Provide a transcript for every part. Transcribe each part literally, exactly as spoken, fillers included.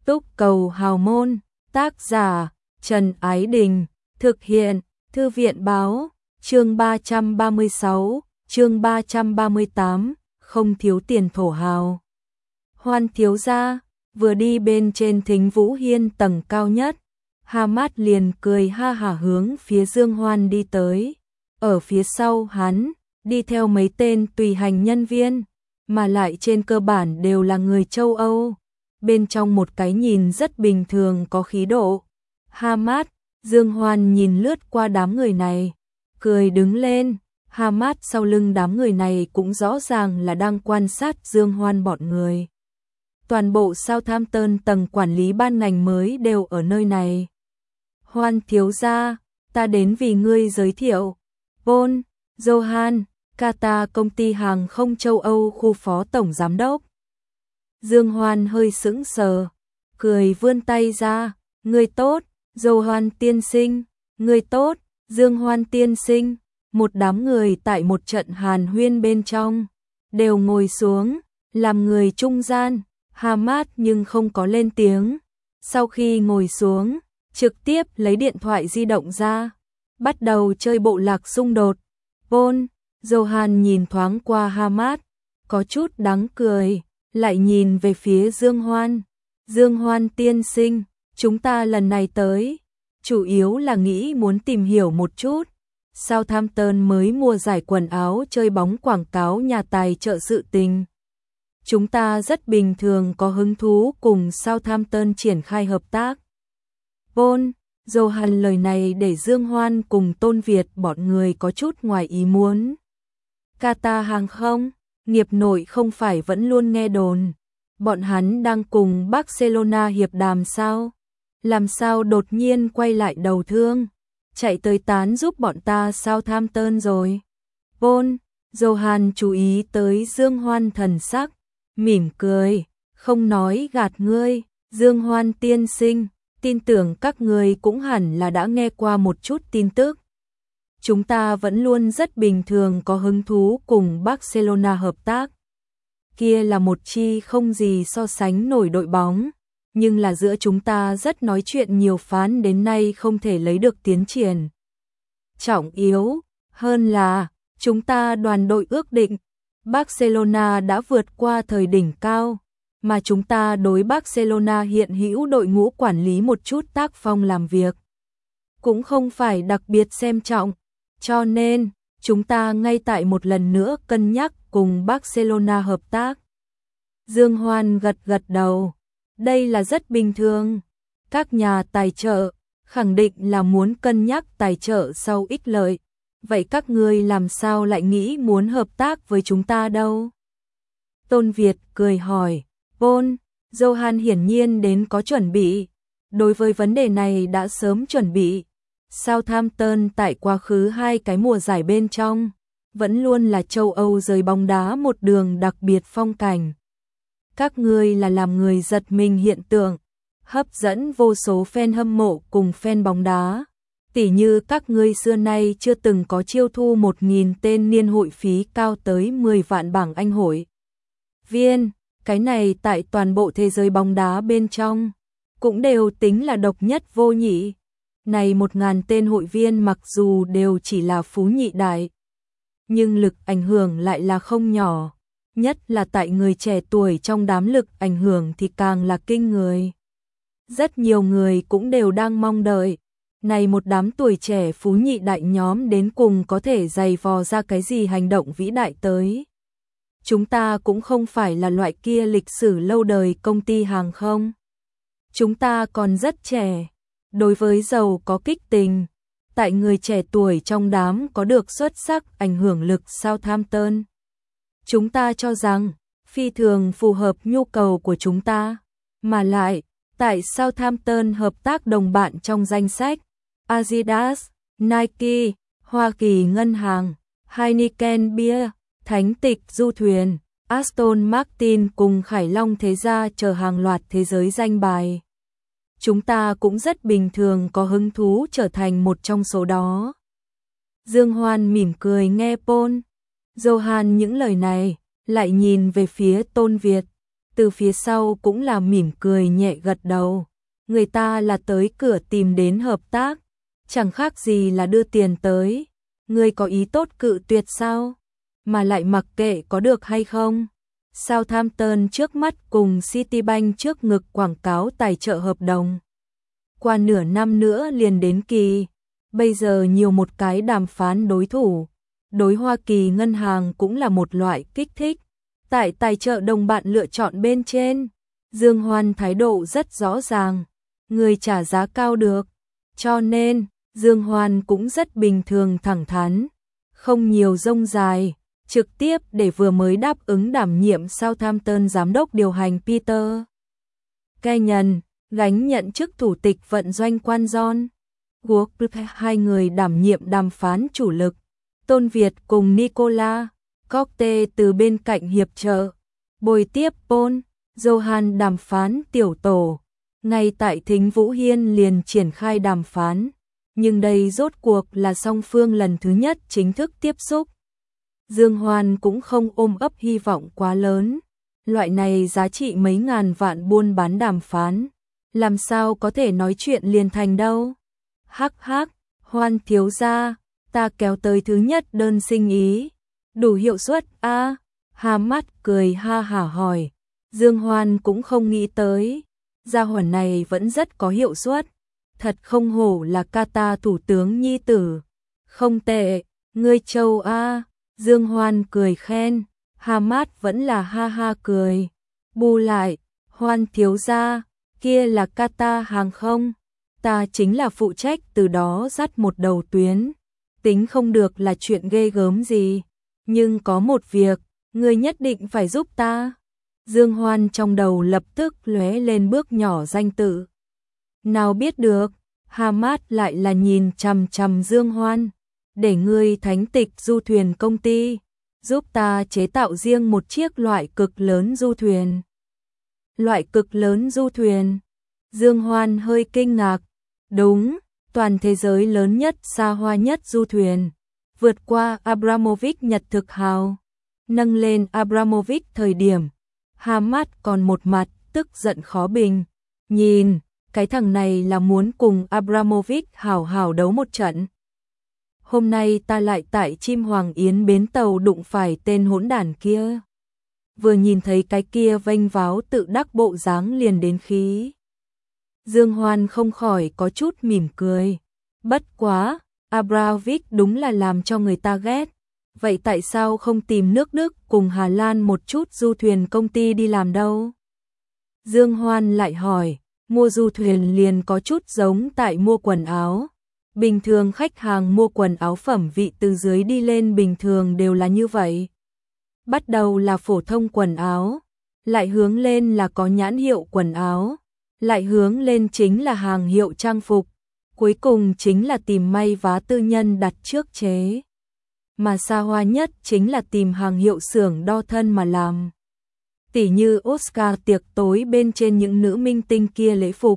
Túc Cầu Hào Môn, tác giả Trần Ái Đình, thực hiện Thư viện Báo, chương ba trăm ba mươi sáu, chương ba trăm ba mươi tám, không thiếu tiền thổ hào. Hoan thiếu gia, vừa đi bên trên Thính Vũ Hiên tầng cao nhất, Hamad liền cười ha hả hướng phía Dương Hoan đi tới. Ở phía sau hắn, đi theo mấy tên tùy hành nhân viên, mà lại trên cơ bản đều là người châu Âu. Bên trong một cái nhìn rất bình thường có khí độ. Hamad, Dương Hoan nhìn lướt qua đám người này, cười đứng lên. Hamad sau lưng đám người này cũng rõ ràng là đang quan sát Dương Hoan bọn người. Toàn bộ Southampton tầng quản lý ban ngành mới đều ở nơi này. Hoan thiếu gia, ta đến vì ngươi giới thiệu. Paul, Johan, Qatar công ty hàng không châu Âu khu phó tổng giám đốc. Dương Hoan hơi sững sờ, cười vươn tay ra, ngươi tốt, Johan tiên sinh, ngươi tốt, Dương Hoan tiên sinh. Một đám người tại một trận hàn huyên bên trong, đều ngồi xuống, làm người trung gian. Hamad nhưng không có lên tiếng. Sau khi ngồi xuống, trực tiếp lấy điện thoại di động ra, bắt đầu chơi bộ lạc xung đột. Paul, Johan nhìn thoáng qua Hamad, có chút đáng cười, lại nhìn về phía Dương Hoan. Dương Hoan tiên sinh, chúng ta lần này tới, chủ yếu là nghĩ muốn tìm hiểu một chút. Southampton mới mua giải quần áo chơi bóng quảng cáo nhà tài trợ sự tình. Chúng ta rất bình thường có hứng thú cùng Southampton triển khai hợp tác. Paul, Johan lời này để Dương Hoan cùng Tôn Việt bọn người có chút ngoài ý muốn. Qatar hàng không, nghiệp nội không phải vẫn luôn nghe đồn. Bọn hắn đang cùng Barcelona hiệp đàm sao? Làm sao đột nhiên quay lại đầu thương? Chạy tới tán giúp bọn ta Southampton rồi. Paul, Johan chú ý tới Dương Hoan thần sắc, mỉm cười, không nói gạt ngươi. Dương Hoan tiên sinh, tin tưởng các ngươi cũng hẳn là đã nghe qua một chút tin tức. Chúng ta vẫn luôn rất bình thường có hứng thú cùng Barcelona hợp tác. Kia là một chi không gì so sánh nổi đội bóng, nhưng là giữa chúng ta rất nói chuyện nhiều phán đến nay không thể lấy được tiến triển. Trọng yếu hơn là chúng ta đoàn đội ước định Barcelona đã vượt qua thời đỉnh cao, mà chúng ta đối Barcelona hiện hữu đội ngũ quản lý một chút tác phong làm việc cũng không phải đặc biệt xem trọng, cho nên chúng ta ngay tại một lần nữa cân nhắc cùng Barcelona hợp tác. Dương Hoan gật gật đầu. Đây là rất bình thường. Các nhà tài trợ khẳng định là muốn cân nhắc tài trợ sau ích lợi. Vậy các ngươi làm sao lại nghĩ muốn hợp tác với chúng ta đâu? Tôn Việt cười hỏi. Paul, Johan hiển nhiên đến có chuẩn bị. Đối với vấn đề này đã sớm chuẩn bị. Southampton tại quá khứ hai cái mùa giải bên trong vẫn luôn là châu Âu giới bóng đá một đường đặc biệt phong cảnh. Các ngươi là làm người giật mình hiện tượng, hấp dẫn vô số fan hâm mộ cùng fan bóng đá. Tỉ như các ngươi xưa nay chưa từng có chiêu thu một nghìn tên niên hội phí cao tới mười vạn bảng Anh hội viên, cái này tại toàn bộ thế giới bóng đá bên trong cũng đều tính là độc nhất vô nhị. Này một ngàn tên hội viên mặc dù đều chỉ là phú nhị đại, nhưng lực ảnh hưởng lại là không nhỏ. Nhất là tại người trẻ tuổi trong đám lực ảnh hưởng thì càng là kinh người. Rất nhiều người cũng đều đang mong đợi, này một đám tuổi trẻ phú nhị đại nhóm đến cùng có thể giày vò ra cái gì hành động vĩ đại tới. Chúng ta cũng không phải là loại kia lịch sử lâu đời công ty hàng không. Chúng ta còn rất trẻ, đối với giàu có kích tình, tại người trẻ tuổi trong đám có được xuất sắc ảnh hưởng lực Southampton. Chúng ta cho rằng, phi thường phù hợp nhu cầu của chúng ta, mà lại, tại Southampton hợp tác đồng bạn trong danh sách, Adidas, Nike, Hoa Kỳ Ngân hàng, Heineken Beer, Thánh Tịch Du Thuyền, Aston Martin cùng Khải Long Thế Gia chờ hàng loạt thế giới danh bài. Chúng ta cũng rất bình thường có hứng thú trở thành một trong số đó. Dương Hoan mỉm cười nghe Paul, Johan những lời này, lại nhìn về phía Tôn Việt. từ phía sau cũng là mỉm cười nhẹ gật đầu. Người ta là tới cửa tìm đến hợp tác, chẳng khác gì là đưa tiền tới. Ngươi có ý tốt cự tuyệt sao? Mà lại mặc kệ có được hay không? Southampton trước mắt cùng Citibank trước ngực quảng cáo tài trợ hợp đồng. Qua nửa năm nữa liền đến kỳ, bây giờ nhiều một cái đàm phán đối thủ. Đối Hoa Kỳ ngân hàng cũng là một loại kích thích. Tại tài trợ đồng bạn lựa chọn bên trên, Dương Hoan thái độ rất rõ ràng, người trả giá cao được. Cho nên, Dương Hoan cũng rất bình thường thẳng thắn, không nhiều rông dài, trực tiếp để vừa mới đáp ứng đảm nhiệm Southampton giám đốc điều hành Peter Kenyon, gánh nhận chức thủ tịch vận doanh quan John Group, hai người đảm nhiệm đàm phán chủ lực. Tôn Việt cùng Nicola Cockte từ bên cạnh hiệp trợ, bồi tiếp Paul Johan đàm phán tiểu tổ. Ngay tại Thính Vũ Hiên liền triển khai đàm phán, nhưng đây rốt cuộc là song phương lần thứ nhất chính thức tiếp xúc. Dương Hoan cũng không ôm ấp hy vọng quá lớn, loại này giá trị mấy ngàn vạn buôn bán đàm phán, làm sao có thể nói chuyện liền thành đâu. Hắc hắc, Hoan thiếu gia, ta kéo tới thứ nhất đơn sinh ý, đủ hiệu suất a? À? Hà Mắt cười ha hả hỏi. Dương Hoan cũng không nghĩ tới, gia hỏa này vẫn rất có hiệu suất, thật không hổ là Qatar thủ tướng nhi tử. Không tệ, ngươi châu a. Dương Hoan cười khen, Hà Mát vẫn là ha ha cười. Bù lại, Hoan thiếu gia, kia là Qatar hàng không, ta chính là phụ trách từ đó dắt một đầu tuyến, tính không được là chuyện ghê gớm gì, nhưng có một việc, ngươi nhất định phải giúp ta. Dương Hoan trong đầu lập tức lóe lên bước nhỏ danh tự. Nào biết được, Hà Mát lại là nhìn chằm chằm Dương Hoan, để ngươi thánh tịch du thuyền công ty, giúp ta chế tạo riêng một chiếc loại cực lớn du thuyền. Loại cực lớn du thuyền? Dương Hoan hơi kinh ngạc. Đúng, toàn thế giới lớn nhất, xa hoa nhất du thuyền, vượt qua Abramovich Nhật thực hào. Nâng lên Abramovich thời điểm, Hà Mát còn một mặt tức giận khó bình. Nhìn, cái thằng này là muốn cùng Abramovich hảo hảo đấu một trận. Hôm nay ta lại tại Chim Hoàng Yến bến tàu đụng phải tên hỗn đản kia. Vừa nhìn thấy cái kia vênh váo tự đắc bộ dáng liền đến khí. Dương Hoan không khỏi có chút mỉm cười. Bất quá, Abramovich đúng là làm cho người ta ghét. Vậy tại sao không tìm nước Đức cùng Hà Lan một chút du thuyền công ty đi làm đâu? Dương Hoan lại hỏi, mua du thuyền liền có chút giống tại mua quần áo. Bình thường khách hàng mua quần áo phẩm vị từ dưới đi lên bình thường đều là như vậy. Bắt đầu là phổ thông quần áo, lại hướng lên là có nhãn hiệu quần áo, lại hướng lên chính là hàng hiệu trang phục, cuối cùng chính là tìm may vá tư nhân đặt trước chế. Mà xa hoa nhất chính là tìm hàng hiệu xưởng đo thân mà làm. Tỉ như Oscar tiệc tối bên trên những nữ minh tinh kia lễ phục.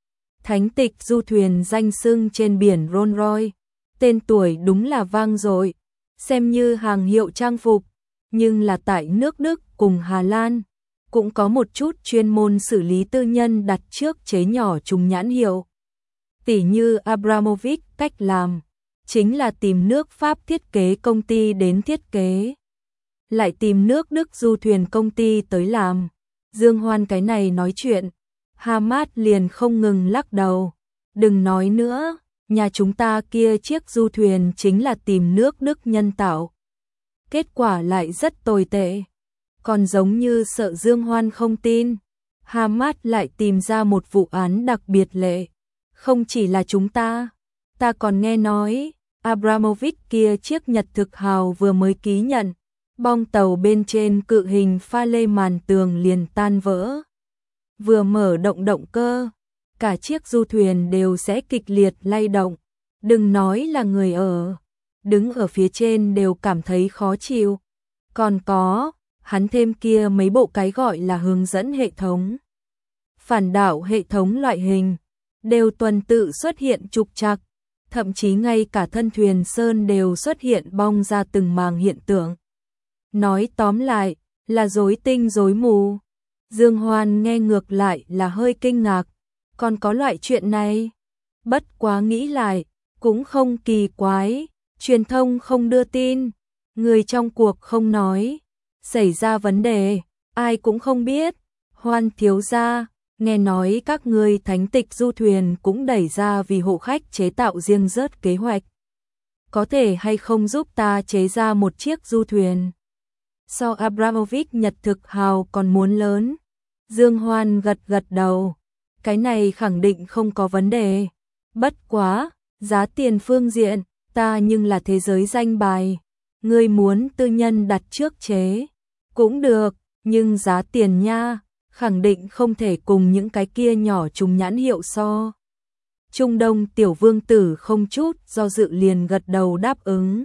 Thánh tịch du thuyền danh xưng trên biển Rolls-Royce, tên tuổi đúng là vang dội, xem như hàng hiệu trang phục, nhưng là tại nước Đức cùng Hà Lan, cũng có một chút chuyên môn xử lý tư nhân đặt trước chế nhỏ trùng nhãn hiệu. Tỉ như Abramovich cách làm, chính là tìm nước Pháp thiết kế công ty đến thiết kế, lại tìm nước Đức du thuyền công ty tới làm. Dương Hoan cái này nói chuyện, Hà Mát liền không ngừng lắc đầu. Đừng nói nữa, nhà chúng ta kia chiếc du thuyền chính là tìm nước Đức nhân tạo. Kết quả lại rất tồi tệ. Còn giống như sợ Dương Hoan không tin, Hà Mát lại tìm ra một vụ án đặc biệt lệ. Không chỉ là chúng ta, ta còn nghe nói, Abramovich kia chiếc Nhật thực hào vừa mới ký nhận, bong tàu bên trên cự hình pha lê màn tường liền tan vỡ. Vừa mở động động cơ, cả chiếc du thuyền đều sẽ kịch liệt lay động. Đừng nói là người ở, đứng ở phía trên đều cảm thấy khó chịu. Còn có, hắn thêm kia mấy bộ cái gọi là hướng dẫn hệ thống, phản đảo hệ thống loại hình, đều tuần tự xuất hiện trục trặc, thậm chí ngay cả thân thuyền sơn đều xuất hiện bong ra từng màng hiện tượng. Nói tóm lại, là rối tinh rối mù. Dương Hoan nghe ngược lại là hơi kinh ngạc, còn có loại chuyện này? Bất quá nghĩ lại, cũng không kỳ quái, truyền thông không đưa tin, người trong cuộc không nói, xảy ra vấn đề, ai cũng không biết. Hoan thiếu gia, nghe nói các ngươi thánh tịch du thuyền cũng đẩy ra vì hộ khách chế tạo riêng rớt kế hoạch. Có thể hay không giúp ta chế ra một chiếc du thuyền? So Abramovich Nhật thực hào còn muốn lớn. Dương Hoan gật gật đầu, cái này khẳng định không có vấn đề. Bất quá, giá tiền phương diện, ta nhưng là thế giới danh bài. Ngươi muốn tư nhân đặt trước chế, cũng được, nhưng giá tiền nha, khẳng định không thể cùng những cái kia nhỏ trùng nhãn hiệu so. Trung Đông tiểu vương tử không chút do dự liền gật đầu đáp ứng.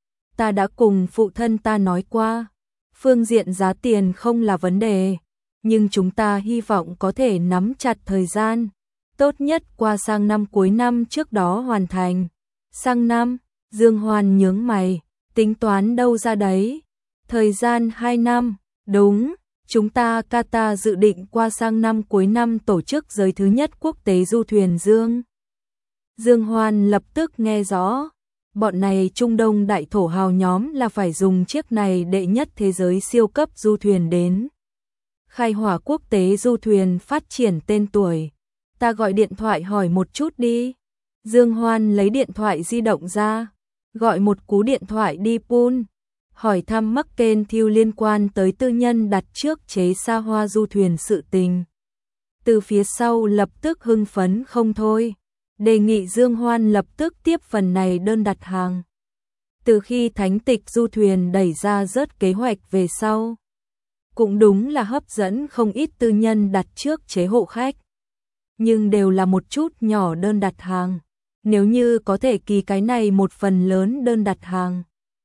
Ta đã cùng phụ thân ta nói qua, phương diện giá tiền không là vấn đề, nhưng chúng ta hy vọng có thể nắm chặt thời gian, tốt nhất qua sang năm cuối năm trước đó hoàn thành. Sang năm, Dương Hoan nhướng mày, tính toán đâu ra đấy? Thời gian hai năm, đúng, chúng ta Qatar dự định qua sang năm cuối năm tổ chức giới thứ nhất quốc tế du thuyền Dương. Dương Hoan lập tức nghe rõ, bọn này Trung Đông đại thổ hào nhóm là phải dùng chiếc này đệ nhất thế giới siêu cấp du thuyền đến khai hỏa quốc tế du thuyền phát triển tên tuổi. Ta gọi điện thoại hỏi một chút đi. Dương Hoan lấy điện thoại di động ra, gọi một cú điện thoại đi Pool, hỏi thăm McKenzie liên quan tới tư nhân đặt trước chế xa hoa du thuyền sự tình. Từ phía sau lập tức hưng phấn không thôi, đề nghị Dương Hoan lập tức tiếp phần này đơn đặt hàng. Từ khi thánh tịch du thuyền đẩy ra rớt kế hoạch về sau, cũng đúng là hấp dẫn không ít tư nhân đặt trước chế hộ khách. Nhưng đều là một chút nhỏ đơn đặt hàng. Nếu như có thể ký cái này một phần lớn đơn đặt hàng,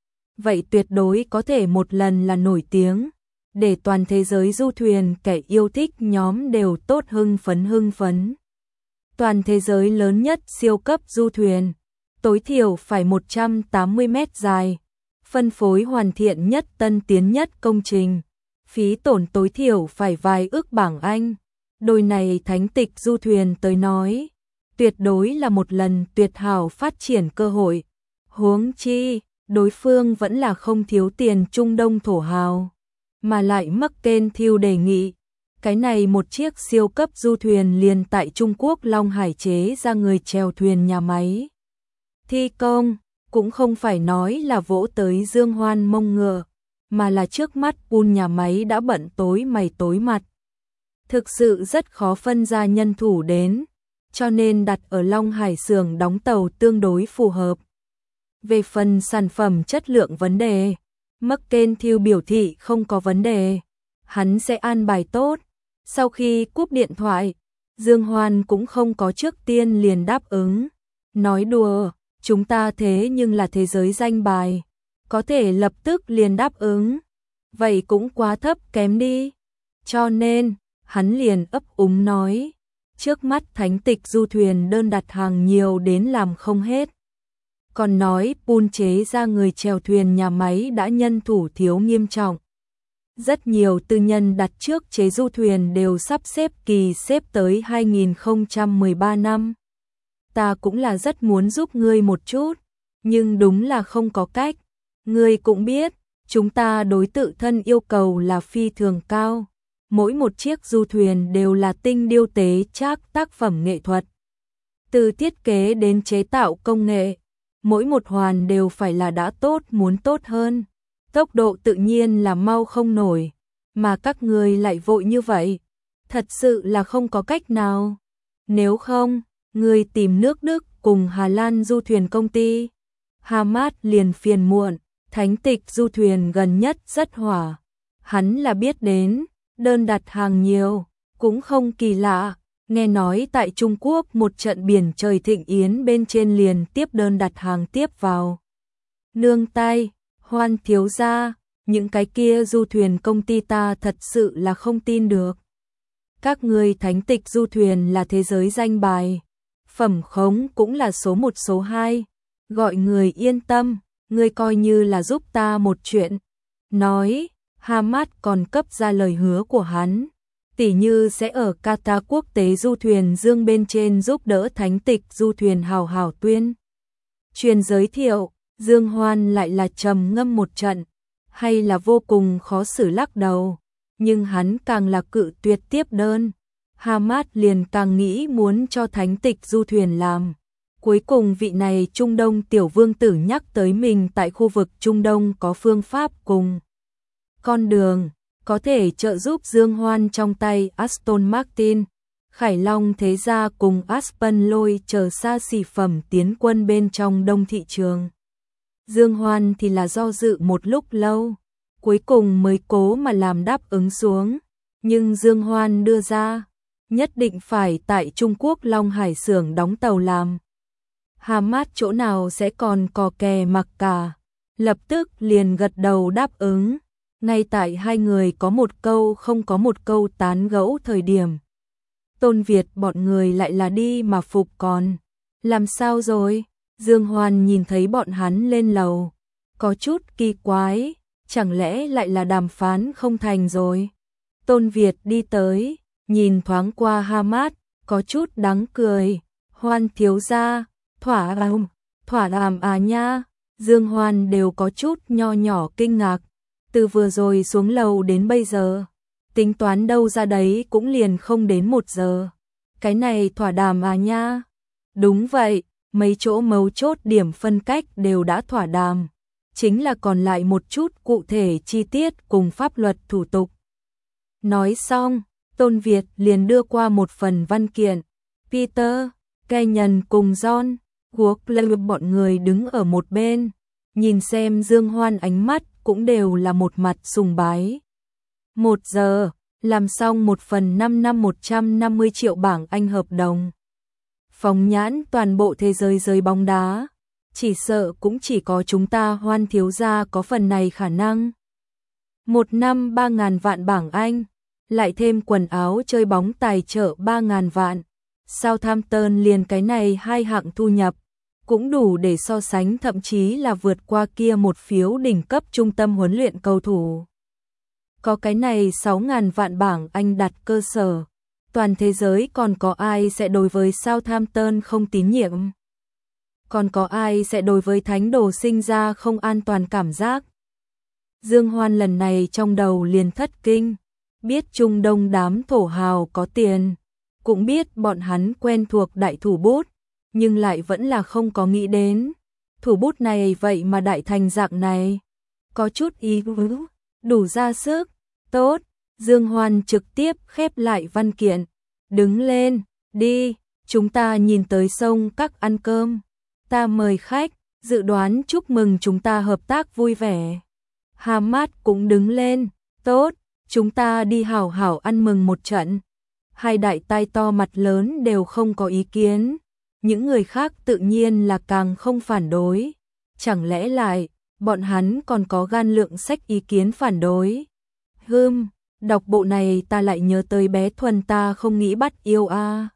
vậy tuyệt đối có thể một lần là nổi tiếng, để toàn thế giới du thuyền kẻ yêu thích nhóm đều tốt hưng phấn hưng phấn. Toàn thế giới lớn nhất siêu cấp du thuyền, tối thiểu phải một trăm tám mươi mét dài, phân phối hoàn thiện nhất tân tiến nhất công trình, phí tổn tối thiểu phải vài ước bảng Anh. Đôi này thánh tịch du thuyền tới nói, tuyệt đối là một lần tuyệt hảo phát triển cơ hội. Huống chi, đối phương vẫn là không thiếu tiền Trung Đông thổ hào, mà lại McKenzie đề nghị, cái này một chiếc siêu cấp du thuyền liền tại Trung Quốc Long Hải chế ra người chèo thuyền nhà máy. Thi công, cũng không phải nói là vỗ tới Dương Hoan mông ngựa, mà là trước mắt Pool nhà máy đã bận tối mày tối mặt. Thực sự rất khó phân ra nhân thủ đến, cho nên đặt ở Long Hải xưởng đóng tàu tương đối phù hợp. Về phần sản phẩm chất lượng vấn đề, McKenzie biểu thị không có vấn đề, hắn sẽ an bài tốt. Sau khi cúp điện thoại, Dương Hoan cũng không có trước tiên liền đáp ứng. Nói đùa, chúng ta thế nhưng là thế giới danh bài, có thể lập tức liền đáp ứng. Vậy cũng quá thấp kém đi. Cho nên, hắn liền ấp úng nói, trước mắt thánh tịch du thuyền đơn đặt hàng nhiều đến làm không hết. Còn nói Pool chế ra người chèo thuyền nhà máy đã nhân thủ thiếu nghiêm trọng. Rất nhiều tư nhân đặt trước chế du thuyền đều sắp xếp kỳ xếp tới hai nghìn không trăm mười ba năm. Ta cũng là rất muốn giúp ngươi một chút, nhưng đúng là không có cách. Ngươi cũng biết, chúng ta đối tự thân yêu cầu là phi thường cao. Mỗi một chiếc du thuyền đều là tinh điêu tế trác tác phẩm nghệ thuật. Từ thiết kế đến chế tạo công nghệ, mỗi một hoàn đều phải là đã tốt muốn tốt hơn. Tốc độ tự nhiên là mau không nổi, mà các người lại vội như vậy. Thật sự là không có cách nào. Nếu không, người tìm nước Đức cùng Hà Lan du thuyền công ty. Hamad liền phiền muộn, thánh tịch du thuyền gần nhất rất hỏa. Hắn là biết đến, đơn đặt hàng nhiều, cũng không kỳ lạ. Nghe nói tại Trung Quốc một trận biển trời thịnh yến bên trên liền tiếp đơn đặt hàng tiếp vào. Nương tay, Hoan thiếu gia, những cái kia du thuyền công ty ta thật sự là không tin được. Các ngươi thánh tịch du thuyền là thế giới danh bài, phẩm khống cũng là số một số hai, gọi người yên tâm, ngươi coi như là giúp ta một chuyện. Nói, Hamad còn cấp ra lời hứa của hắn, Tỉ như sẽ ở Qatar quốc tế du thuyền dương bên trên giúp đỡ thánh tịch du thuyền hào hào tuyên. Truyền giới thiệu, Dương Hoan lại là trầm ngâm một trận, hay là vô cùng khó xử lắc đầu, nhưng hắn càng là cự tuyệt tiếp đơn. Hamad liền càng nghĩ muốn cho thánh tịch du thuyền làm. Cuối cùng vị này Trung Đông tiểu vương tử nhắc tới mình tại khu vực Trung Đông có phương pháp cùng con đường, có thể trợ giúp Dương Hoan trong tay Aston Martin, Khải Long thế gia cùng Aspen lôi chờ xa xỉ phẩm tiến quân bên trong đông thị trường. Dương Hoan thì là do dự một lúc lâu, cuối cùng mới cố mà làm đáp ứng xuống, nhưng Dương Hoan đưa ra, nhất định phải tại Trung Quốc Long Hải xưởng đóng tàu làm. Hamad chỗ nào sẽ còn cò kè mặc cả, lập tức liền gật đầu đáp ứng. Ngay tại hai người có một câu không có một câu tán gẫu thời điểm, Tôn Việt bọn người lại là đi mà phục còn. Làm sao rồi? Dương Hoan nhìn thấy bọn hắn lên lầu, có chút kỳ quái, chẳng lẽ lại là đàm phán không thành rồi? Tôn Việt đi tới, nhìn thoáng qua Hamad, có chút đáng cười. Hoan thiếu gia, thỏa đàm, thỏa đàm à nha. Dương Hoan đều có chút nho nhỏ kinh ngạc. Từ vừa rồi xuống lầu đến bây giờ, tính toán đâu ra đấy cũng liền không đến một giờ. Cái này thỏa đàm à nha? Đúng vậy, mấy chỗ mấu chốt điểm phân cách đều đã thỏa đàm. Chính là còn lại một chút cụ thể chi tiết cùng pháp luật thủ tục. Nói xong, Tôn Việt liền đưa qua một phần văn kiện. Peter, Kenyon cùng John, Workler bọn người đứng ở một bên, nhìn xem Dương Hoan ánh mắt cũng đều là một mặt sùng bái. Một giờ, làm xong một phần năm năm một trăm năm mươi triệu bảng Anh hợp đồng. Phóng nhãn toàn bộ thế giới giới bóng đá, chỉ sợ cũng chỉ có chúng ta Hoan thiếu gia có phần này khả năng. Một năm ba ngàn vạn bảng Anh, lại thêm quần áo chơi bóng tài trợ ba ngàn vạn. Southampton liền cái này hai hạng thu nhập, cũng đủ để so sánh thậm chí là vượt qua kia một phiếu đỉnh cấp trung tâm huấn luyện cầu thủ. Có cái này sáu ngàn vạn bảng Anh đặt cơ sở, toàn thế giới còn có ai sẽ đối với Southampton không tín nhiệm? Còn có ai sẽ đối với thánh đồ sinh ra không an toàn cảm giác? Dương Hoan lần này trong đầu liền thất kinh, biết Trung Đông đám thổ hào có tiền, cũng biết bọn hắn quen thuộc đại thủ bút, nhưng lại vẫn là không có nghĩ đến. Thủ bút này vậy mà đại thành dạng này, có chút ý vứ, đủ ra sức, tốt. Dương Hoan trực tiếp khép lại văn kiện, đứng lên, đi, chúng ta nhìn tới sông các ăn cơm, ta mời khách, dự đoán chúc mừng chúng ta hợp tác vui vẻ. Hamad cũng đứng lên, tốt, chúng ta đi hảo hảo ăn mừng một trận. Hai đại tai to mặt lớn đều không có ý kiến, những người khác tự nhiên là càng không phản đối. Chẳng lẽ lại, bọn hắn còn có gan lượng sách ý kiến phản đối? Hừm, đọc bộ này ta lại nhớ tới bé Thuần ta không nghĩ bắt yêu a. À.